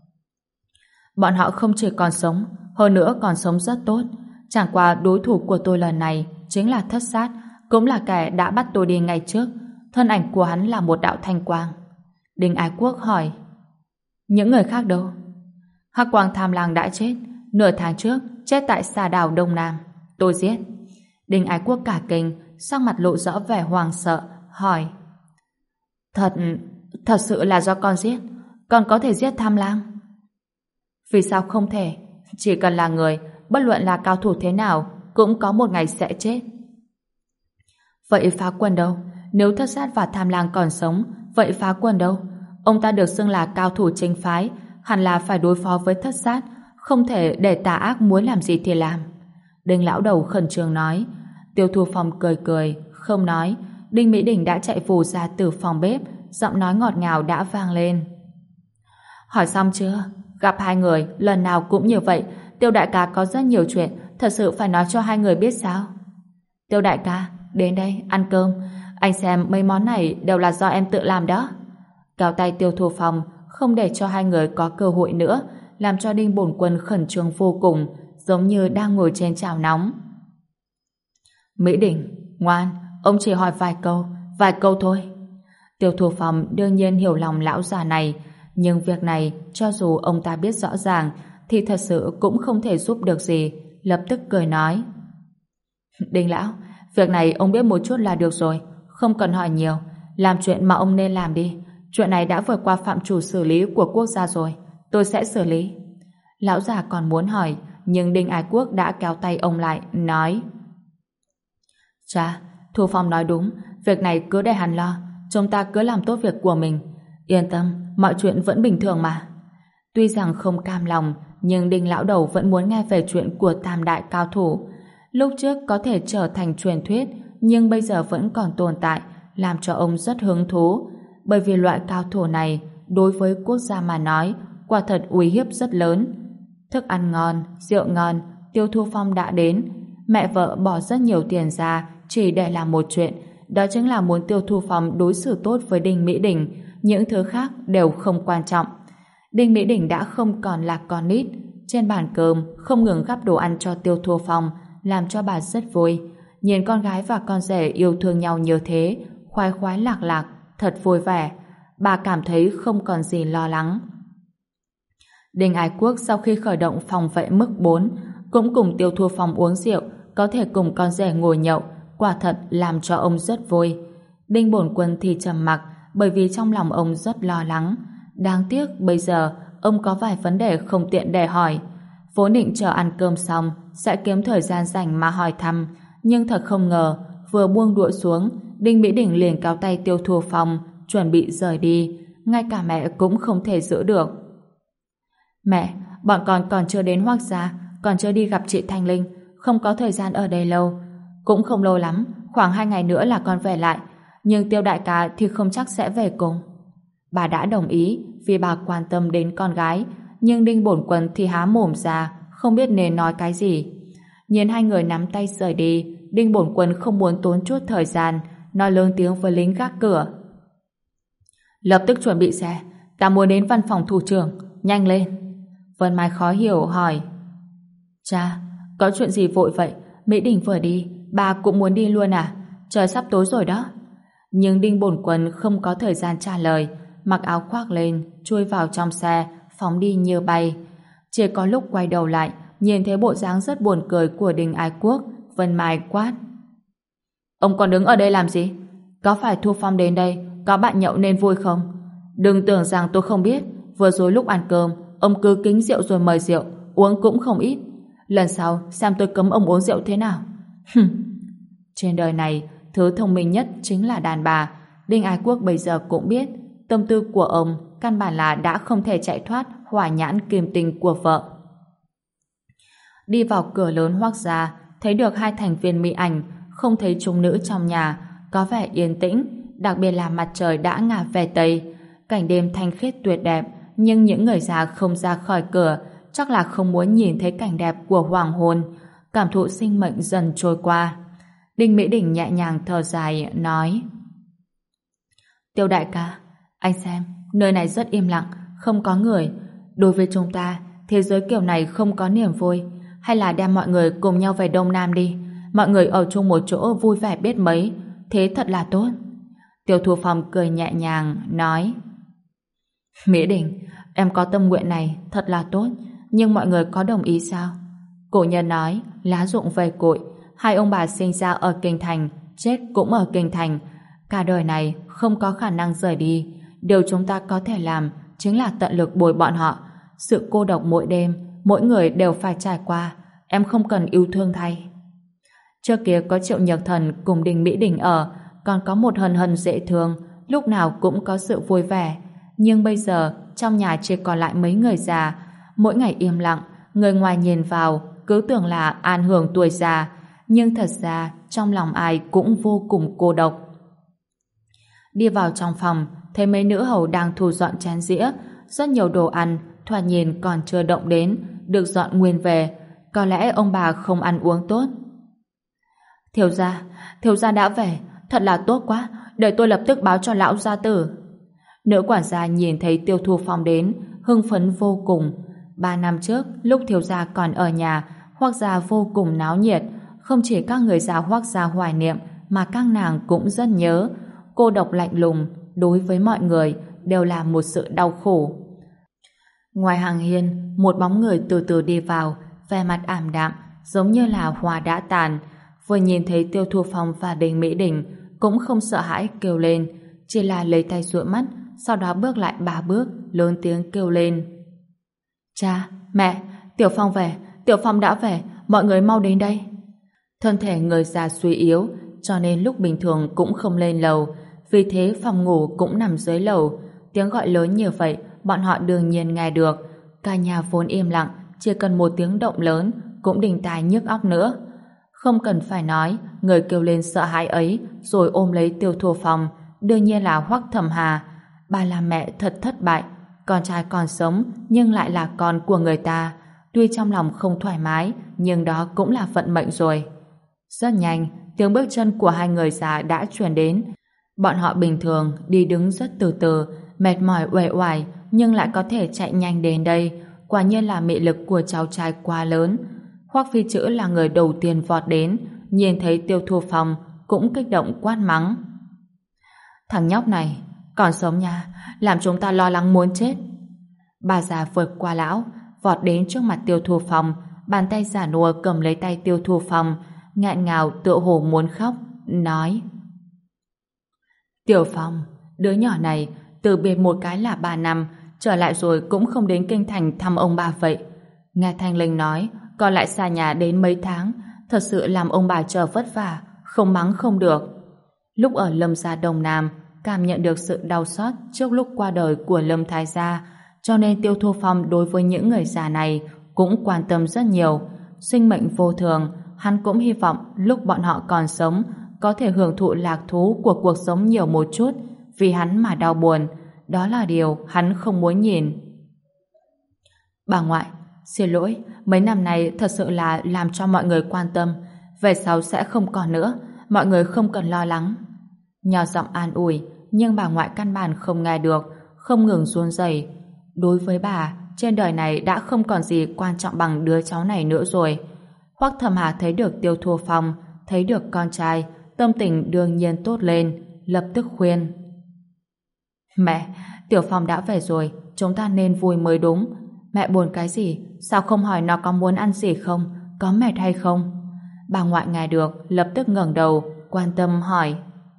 Bọn họ không chỉ còn sống, hơn nữa còn sống rất tốt. Chẳng qua đối thủ của tôi lần này chính là Thất Sát, cũng là kẻ đã bắt tôi đi ngày trước. Thân ảnh của hắn là một đạo thanh quang. Đinh Ái Quốc hỏi: Những người khác đâu? Hắc Quang Tham Lang đã chết, nửa tháng trước chết tại xà đảo Đông Nam. Tôi giết. Đinh Ái Quốc cả kinh, sắc mặt lộ rõ vẻ hoảng sợ, hỏi: Thật sự là do con giết? Con có thể giết Tham Lang? Vì sao không thể? Chỉ cần là người, bất luận là cao thủ thế nào, cũng có một ngày sẽ chết. Vậy Phá Quân đâu? Nếu Thất Sát và Tham Lang còn sống, vậy Phá Quân đâu? Ông ta được xưng là cao thủ chính phái, hẳn là phải đối phó với Thất Sát, không thể để tà ác muốn làm gì thì làm. Đinh lão đầu khẩn trương nói. Tiêu Thu Phong cười cười, không nói. Đinh Mỹ Đình đã chạy vù ra từ phòng bếp, giọng nói ngọt ngào đã vang lên. Hỏi xong chưa? Gặp hai người, lần nào cũng như vậy. Tiêu đại ca có rất nhiều chuyện, thật sự phải nói cho hai người biết sao? Tiêu đại ca, đến đây, ăn cơm. Anh xem mấy món này đều là do em tự làm đó. Kéo tay Tiêu Thu Phong, không để cho hai người có cơ hội nữa, làm cho Đinh Bổn Quân khẩn trương vô cùng, giống như đang ngồi trên chảo nóng. Mỹ Đình, ngoan, ông chỉ hỏi vài câu thôi. Tiêu Thu Phong đương nhiên hiểu lòng lão già này, nhưng việc này cho dù ông ta biết rõ ràng thì thật sự cũng không thể giúp được gì, lập tức cười nói. Đinh lão, việc này ông biết một chút là được rồi, không cần hỏi nhiều, làm chuyện mà ông nên làm đi. Chuyện này đã vượt qua phạm trù xử lý của quốc gia rồi, tôi sẽ xử lý. Lão già còn muốn hỏi, nhưng Đinh Ái Quốc đã kéo tay ông lại, nói: Cha, Thu Phong nói đúng, việc này cứ để hắn lo, chúng ta cứ làm tốt việc của mình. Yên tâm, mọi chuyện vẫn bình thường mà. Tuy rằng không cam lòng, nhưng Đinh lão đầu vẫn muốn nghe về chuyện của tam đại cao thủ. Lúc trước có thể trở thành truyền thuyết, nhưng bây giờ vẫn còn tồn tại, làm cho ông rất hứng thú. Bởi vì loại cao thủ này, đối với quốc gia mà nói, quả thật uy hiếp rất lớn. Thức ăn ngon, rượu ngon, Tiêu Thu Phong đã đến. Mẹ vợ bỏ rất nhiều tiền ra chỉ để làm một chuyện, đó chính là muốn Tiêu Thu Phong đối xử tốt với Đinh Mỹ Đình, những thứ khác đều không quan trọng. Đinh Mỹ Đình đã không còn là con nít, trên bàn cơm không ngừng gắp đồ ăn cho Tiêu Thu Phong, làm cho bà rất vui. Nhìn con gái và con rể yêu thương nhau như thế, khoái khoái lạc lạc, thật vui vẻ. Bà cảm thấy không còn gì lo lắng. Đinh Ái Quốc sau khi khởi động phòng vệ mức 4, cũng cùng Tiêu Thu Phong uống rượu, có thể cùng con rể ngồi nhậu, quả thật làm cho ông rất vui. Đinh Bổn Quân thì trầm mặc, bởi vì trong lòng ông rất lo lắng. Đáng tiếc bây giờ ông có vài vấn đề không tiện để hỏi. Vốn định chờ ăn cơm xong sẽ kiếm thời gian rảnh mà hỏi thăm, nhưng thật không ngờ vừa buông đũa xuống, Đinh Mỹ Đình liền kéo tay Tiêu Thu Phong chuẩn bị rời đi, ngay cả mẹ cũng không thể giữ được. Mẹ, bọn con còn chưa đến Hoác Gia, còn chưa đi gặp chị Thanh Linh, không có thời gian ở đây lâu. Cũng không lâu lắm, khoảng 2 ngày nữa là con về lại, nhưng Tiêu đại ca thì không chắc sẽ về cùng. Bà đã đồng ý vì bà quan tâm đến con gái, nhưng Đinh Bổn Quân thì há mồm ra, không biết nên nói cái gì. Nhìn hai người nắm tay rời đi, Đinh Bổn Quân không muốn tốn chút thời gian, nói lớn tiếng với lính gác cửa. Lập tức chuẩn bị xe, ta muốn đến văn phòng thủ trưởng, nhanh lên. Vân Mai khó hiểu hỏi. Cha, có chuyện gì vội vậy? Mỹ Đình vừa đi, bà cũng muốn đi luôn à? Trời sắp tối rồi đó. Nhưng Đinh Bổn Quân không có thời gian trả lời, mặc áo khoác lên, chui vào trong xe, phóng đi như bay. Chỉ có lúc quay đầu lại, nhìn thấy bộ dáng rất buồn cười của Đinh Ái Quốc, Vân Mai quát. Ông còn đứng ở đây làm gì? Có phải Thu Phong đến đây, có bạn nhậu nên vui không? Đừng tưởng rằng tôi không biết, vừa rồi lúc ăn cơm, ông cứ kính rượu rồi mời rượu, uống cũng không ít. Lần sau, xem tôi cấm ông uống rượu thế nào. Trên đời này, thứ thông minh nhất chính là đàn bà. Đinh Ái Quốc bây giờ cũng biết, tâm tư của ông căn bản là đã không thể chạy thoát hỏa nhãn kim tinh của vợ. Đi vào cửa lớn Hoác Gia, thấy được 2 thành viên Mỹ Ảnh, không thấy chúng nữ trong nhà, có vẻ yên tĩnh, đặc biệt là mặt trời đã ngả về Tây. Cảnh đêm thanh khiết tuyệt đẹp, nhưng những người già không ra khỏi cửa, chắc là không muốn nhìn thấy cảnh đẹp của hoàng hôn, cảm thụ sinh mệnh dần trôi qua. Đinh Mỹ Đình nhẹ nhàng thở dài, nói: Tiêu đại ca, anh xem, nơi này rất im lặng, không có người. Đối với chúng ta, thế giới kiểu này không có niềm vui. Hay là đem mọi người cùng nhau về Đông Nam đi. Mọi người ở chung một chỗ vui vẻ biết mấy, thế thật là tốt. Tiêu Thu Phong cười nhẹ nhàng, nói: Mỹ Đình, em có tâm nguyện này, thật là tốt, nhưng mọi người có đồng ý sao? Cổ nhân nói, lá rụng về cội, 2 ông bà sinh ra ở Kinh Thành, chết cũng ở Kinh Thành. Cả đời này không có khả năng rời đi. Điều chúng ta có thể làm chính là tận lực bồi bọn họ. Sự cô độc mỗi đêm, mỗi người đều phải trải qua. Em không cần yêu thương thay. Trước kia có Triệu Nhược Thần cùng Đinh Mỹ Đình ở, còn có một Hân Hân dễ thương, lúc nào cũng có sự vui vẻ. Nhưng bây giờ, trong nhà chỉ còn lại mấy người già. Mỗi ngày im lặng, người ngoài nhìn vào cứ tưởng là an hưởng tuổi già, nhưng thật ra trong lòng ai cũng vô cùng cô độc. Đi vào trong phòng, thấy mấy nữ hầu đang thu dọn chén dĩa, rất nhiều đồ ăn thoạt nhìn còn chưa động đến, được dọn nguyên về. Có lẽ ông bà không ăn uống tốt. Thiếu gia đã về, thật là tốt quá, để tôi lập tức báo cho lão gia tử. Nữ quản gia nhìn thấy Tiêu Thu Phong đến, hưng phấn vô cùng. 3 năm trước, lúc thiếu gia còn ở nhà, Hoác gia vô cùng náo nhiệt, không chỉ các người già Hoác gia hoài niệm mà các nàng cũng rất nhớ. Cô độc lạnh lùng đối với mọi người đều là một sự đau khổ. Ngoài hàng hiên, một bóng người từ từ đi vào, vẻ mặt ảm đạm, giống như là hoa đã tàn. Vừa nhìn thấy Tiêu Thu Phong và Đinh Mỹ Đình, cũng không sợ hãi kêu lên, chỉ là lấy tay dụi mắt, sau đó bước lại 3 bước, lớn tiếng kêu lên. Cha, mẹ, Tiểu Phong về, Tiểu Phong đã về, mọi người mau đến đây. Thân thể người già suy yếu, cho nên lúc bình thường cũng không lên lầu, vì thế phòng ngủ cũng nằm dưới lầu. Tiếng gọi lớn như vậy, bọn họ đương nhiên nghe được. Cả nhà vốn im lặng, chỉ cần một tiếng động lớn cũng đình tai nhức óc nữa. Không cần phải nói, người kêu lên sợ hãi ấy rồi ôm lấy Tiêu Thu Phong, đương nhiên là Hoắc Thẩm Hà. Bà làm mẹ thật thất bại, con trai còn sống nhưng lại là con của người ta. Tuy trong lòng không thoải mái, nhưng đó cũng là vận mệnh rồi. Rất nhanh, tiếng bước chân của hai người già đã truyền đến. Bọn họ bình thường đi đứng rất từ từ, mệt mỏi uể oải, nhưng lại có thể chạy nhanh đến đây. Quả nhiên là mị lực của cháu trai quá lớn. Hoắc Phi Chữ là người đầu tiên vọt đến, nhìn thấy Tiêu Thu Phong cũng kích động quát mắng. Thằng nhóc này, còn sống nha, làm chúng ta lo lắng muốn chết. Bà già vượt qua lão, vọt đến trước mặt Tiêu Thu Phong, bàn tay già nua cầm lấy tay Tiêu Thu Phong, nghẹn ngào tựa hồ muốn khóc, nói: Tiểu Phong, đứa nhỏ này từ biệt một cái là 3 năm, trở lại rồi cũng không đến kinh thành thăm ông bà vậy. Nghe Thanh Linh nói, còn lại xa nhà đến mấy tháng, thật sự làm ông bà chờ vất vả, không mắng không được. Lúc ở Lâm gia Đông Nam, cảm nhận được sự đau xót trước lúc qua đời của Lâm Thái gia, cho nên Tiêu Thu Phong đối với những người già này cũng quan tâm rất nhiều. Sinh mệnh vô thường, hắn cũng hy vọng lúc bọn họ còn sống có thể hưởng thụ lạc thú của cuộc sống nhiều một chút, vì hắn mà đau buồn. Đó là điều hắn không muốn nhìn. Bà ngoại, xin lỗi, mấy năm nay thật sự là làm cho mọi người quan tâm, về sau sẽ không còn nữa, mọi người không cần lo lắng. Nhỏ giọng an ủi, nhưng bà ngoại căn bản không nghe được, không ngừng run rẩy. Đối với bà, trên đời này đã không còn gì quan trọng bằng đứa cháu này nữa rồi. Hoắc Thẩm Hà thấy được Tiêu Thu Phong, thấy được con trai, tâm tình đương nhiên tốt lên, lập tức khuyên. Mẹ, Tiểu Phong đã về rồi, chúng ta nên vui mới đúng. Mẹ buồn cái gì? Sao không hỏi nó có muốn ăn gì không? Có mệt hay không? Bà ngoại nghe được, lập tức ngẩng đầu, quan tâm hỏi.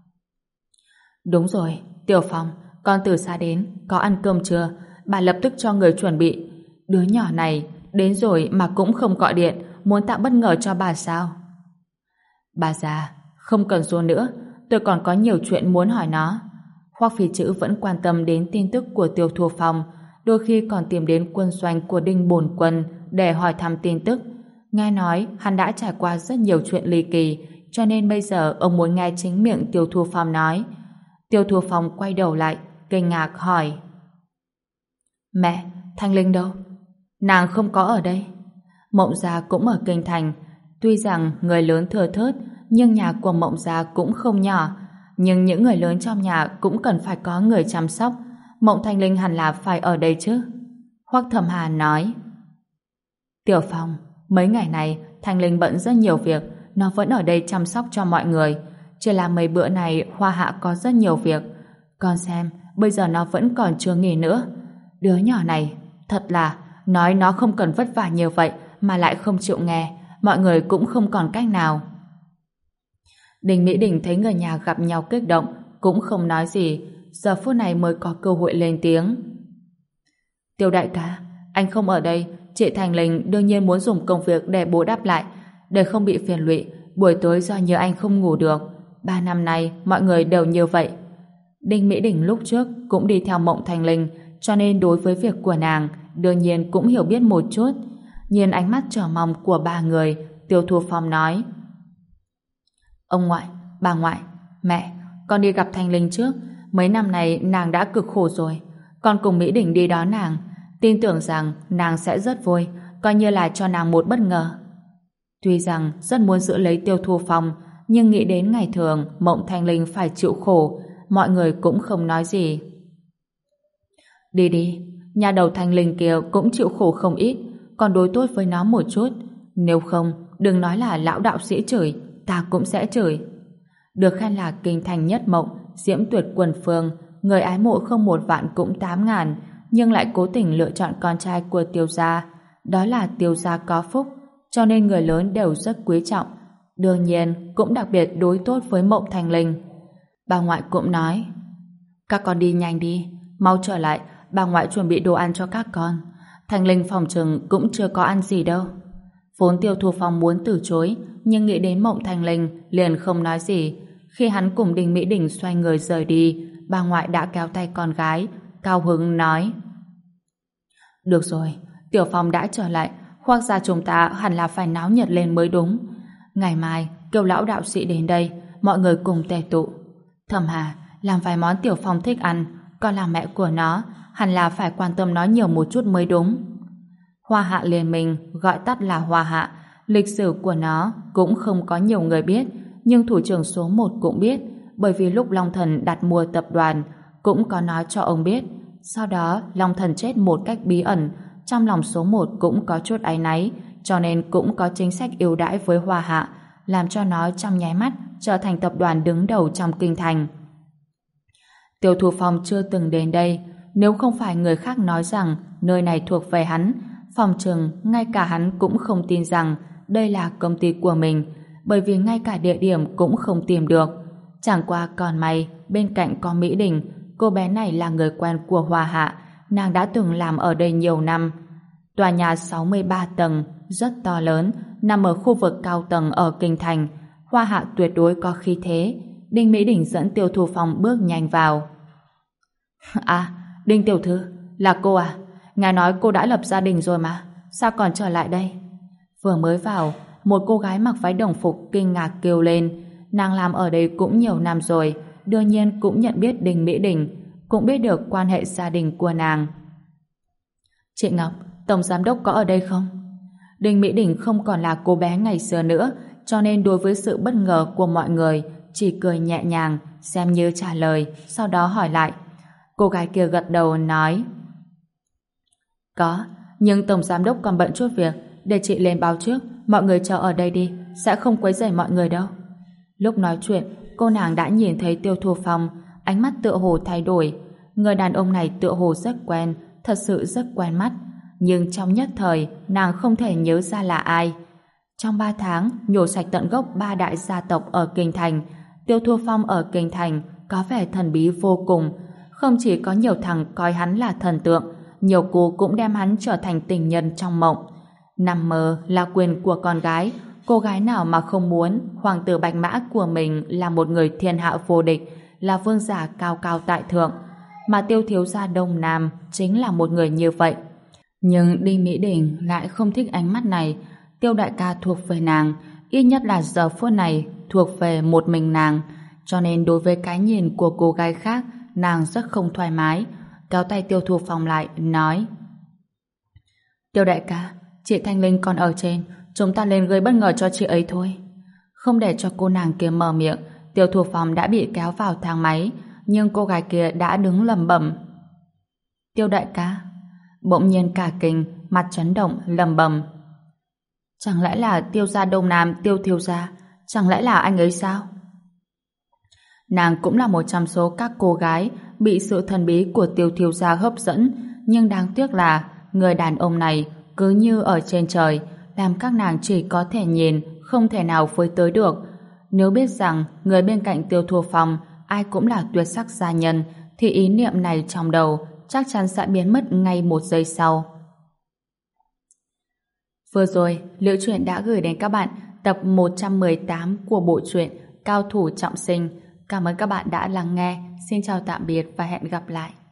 Đúng rồi, Tiểu Phong, con từ xa đến, có ăn cơm chưa? Bà lập tức cho người chuẩn bị. Đứa nhỏ này, đến rồi mà cũng không gọi điện, muốn tạo bất ngờ cho bà sao? Bà già, không cần run nữa, tôi còn có nhiều chuyện muốn hỏi nó. Hoắc Phi Chữ vẫn quan tâm đến tin tức của Tiêu Thu Phong, đôi khi còn tìm đến quân doanh của Đinh Bổn Quân để hỏi thăm tin tức. Nghe nói hắn đã trải qua rất nhiều chuyện ly kỳ, cho nên bây giờ ông muốn nghe chính miệng Tiêu Thu Phong nói. Tiêu Thu Phong quay đầu lại, kinh ngạc hỏi. Mẹ, Thanh Linh đâu? Nàng không có ở đây. Mộng Gia cũng ở kinh thành. Tuy rằng người lớn thừa thớt, nhưng nhà của Mộng Gia cũng không nhỏ. Nhưng những người lớn trong nhà cũng cần phải có người chăm sóc. Mộng Thanh Linh hẳn là phải ở đây chứ. Hoắc Thẩm Hà nói. Tiểu Phong, mấy ngày này Thanh Linh bận rất nhiều việc, nó vẫn ở đây chăm sóc cho mọi người. Chỉ là mấy bữa này Hoa Hạ có rất nhiều việc. Con xem, bây giờ nó vẫn còn chưa nghỉ nữa. Đứa nhỏ này, thật là nói nó không cần vất vả nhiều vậy mà lại không chịu nghe, mọi người cũng không còn cách nào. Đinh Mỹ Đình thấy người nhà gặp nhau kích động, cũng không nói gì, giờ phút này mới có cơ hội lên tiếng. Tiêu đại ca, anh không ở đây, chị Thành Linh đương nhiên muốn dùng công việc để bù đắp lại, để không bị phiền lụy, buổi tối do nhớ anh không ngủ được. 3 năm nay, mọi người đều như vậy. Đinh Mỹ Đình lúc trước cũng đi theo Mộng Thành Linh, cho nên đối với việc của nàng, đương nhiên cũng hiểu biết một chút. Nhìn ánh mắt chờ mong của ba người, Tiêu Thu Phong nói. Ông ngoại, bà ngoại, mẹ, con đi gặp Thanh Linh trước. Mấy năm này nàng đã cực khổ rồi. Con cùng Mỹ Đình đi đón nàng. Tin tưởng rằng nàng sẽ rất vui, coi như là cho nàng một bất ngờ. Tuy rằng rất muốn giữ lấy Tiêu Thu Phong, nhưng nghĩ đến ngày thường Mộng Thanh Linh phải chịu khổ, mọi người cũng không nói gì. Đi đi, nhà đầu Thanh Linh kia cũng chịu khổ không ít, còn đối tốt với nó một chút. Nếu không, đừng nói là lão đạo sĩ chửi, ta cũng sẽ chửi. Được khen là kinh thành nhất mộng, diễm tuyệt quần phương, người ái mộ không 1 vạn cũng 8.000, nhưng lại cố tình lựa chọn con trai của Tiêu gia. Đó là Tiêu gia có phúc, cho nên người lớn đều rất quý trọng. Đương nhiên, cũng đặc biệt đối tốt với Mộng Thành Linh. Bà ngoại cũng nói, các con đi nhanh đi, mau trở lại, bà ngoại chuẩn bị đồ ăn cho các con. Thành Linh phòng chừng cũng chưa có ăn gì đâu. Vốn Tiêu Thu Phong muốn từ chối, nhưng nghĩ đến Mộng Thành Linh liền không nói gì. Khi hắn cùng Đinh Mỹ Đình xoay người rời đi, bà ngoại đã kéo tay con gái, cao hứng nói, được rồi, Tiểu Phong đã trở lại, Hoác gia chúng ta hẳn là phải náo nhiệt lên mới đúng. Ngày mai kêu lão đạo sĩ đến đây, mọi người cùng tề tụ. Thẩm Hà, làm vài món Tiểu Phong thích ăn, con là mẹ của nó, hẳn là phải quan tâm nó nhiều một chút mới đúng. Hoa Hạ Liên Minh, gọi tắt là Hoa Hạ, lịch sử của nó cũng không có nhiều người biết, nhưng thủ trưởng số 1 cũng biết, bởi vì lúc Long Thần đặt mua tập đoàn cũng có nói cho ông biết. Sau đó Long Thần chết một cách bí ẩn, trong lòng số 1 cũng có chút áy náy, cho nên cũng có chính sách ưu đãi với Hoa Hạ, làm cho nó trong nháy mắt trở thành tập đoàn đứng đầu trong kinh thành. Tiêu Thu Phong chưa từng đến đây, nếu không phải người khác nói rằng nơi này thuộc về hắn, phòng chừng ngay cả hắn cũng không tin rằng đây là công ty của mình, bởi vì ngay cả địa điểm cũng không tìm được. Chẳng qua còn may bên cạnh có Mỹ Đình, cô bé này là người quen của Hoa Hạ, nàng đã từng làm ở đây nhiều năm. Tòa nhà 63 tầng, rất to lớn, nằm ở khu vực cao tầng ở kinh thành. Hoa Hạ tuyệt đối có khí thế. Đinh Mỹ Đình dẫn Tiêu Thu Phong bước nhanh vào. À, Đinh tiểu thư, là cô à? Ngài nói cô đã lập gia đình rồi mà, sao còn trở lại đây? Vừa mới vào, một cô gái mặc váy đồng phục kinh ngạc kêu lên. Nàng làm ở đây cũng nhiều năm rồi, đương nhiên cũng nhận biết Đinh Mỹ Đình, cũng biết được quan hệ gia đình của nàng. Chị Ngọc, tổng giám đốc có ở đây không? Đinh Mỹ Đình không còn là cô bé ngày xưa nữa, cho nên đối với sự bất ngờ của mọi người chỉ cười nhẹ nhàng, xem như trả lời, sau đó hỏi lại. Cô gái kia gật đầu nói, có, nhưng tổng giám đốc còn bận chút việc, để chị lên báo trước, mọi người chờ ở đây đi, sẽ không quấy rầy mọi người đâu. Lúc nói chuyện, cô nàng đã nhìn thấy Tiêu Thu Phong, ánh mắt tựa hồ thay đổi. Người đàn ông này tựa hồ rất quen, thật sự rất quen mắt, nhưng trong nhất thời nàng không thể nhớ ra là ai. Trong 3 tháng nhổ sạch tận gốc 3 đại gia tộc ở kinh thành, Tiêu Thu Phong ở kinh thành có vẻ thần bí vô cùng. Không chỉ có nhiều thằng coi hắn là thần tượng, nhiều cô cũng đem hắn trở thành tình nhân trong mộng. Nằm mơ là quyền của con gái, cô gái nào mà không muốn hoàng tử Bạch Mã của mình là một người thiên hạ vô địch, là vương giả cao cao tại thượng, mà Tiêu thiếu gia Đông Nam chính là một người như vậy. Nhưng Đinh Mỹ Đình lại không thích ánh mắt này. Tiêu đại ca thuộc về nàng, ít nhất là giờ phút này thuộc về một mình nàng, cho nên đối với cái nhìn của cô gái khác, nàng rất không thoải mái. Kéo tay Tiêu Thu Phong lại, nói, Tiêu đại ca, chị Thanh Linh còn ở trên, chúng ta lên gây bất ngờ cho chị ấy thôi. Không để cho cô nàng kia mở miệng, Tiêu Thu Phong đã bị kéo vào thang máy, nhưng cô gái kia đã đứng lẩm bẩm, Tiêu đại ca. Bỗng nhiên cả kinh, mặt chấn động, lẩm bẩm, chẳng lẽ là Tiêu gia Đông Nam Tiêu thiếu gia, chẳng lẽ là anh ấy sao? Nàng cũng là một trong số các cô gái bị sự thần bí của Tiêu thiếu gia hấp dẫn, nhưng đáng tiếc là người đàn ông này cứ như ở trên trời, làm các nàng chỉ có thể nhìn, không thể nào với tới được. Nếu biết rằng người bên cạnh Tiêu Thu Phong ai cũng là tuyệt sắc gia nhân, thì ý niệm này trong đầu chắc chắn sẽ biến mất ngay một giây sau. Vừa rồi, Liễu Chuyện đã gửi đến các bạn tập 118 của bộ truyện Cao thủ trọng sinh. Cảm ơn các bạn đã lắng nghe. Xin chào tạm biệt và hẹn gặp lại.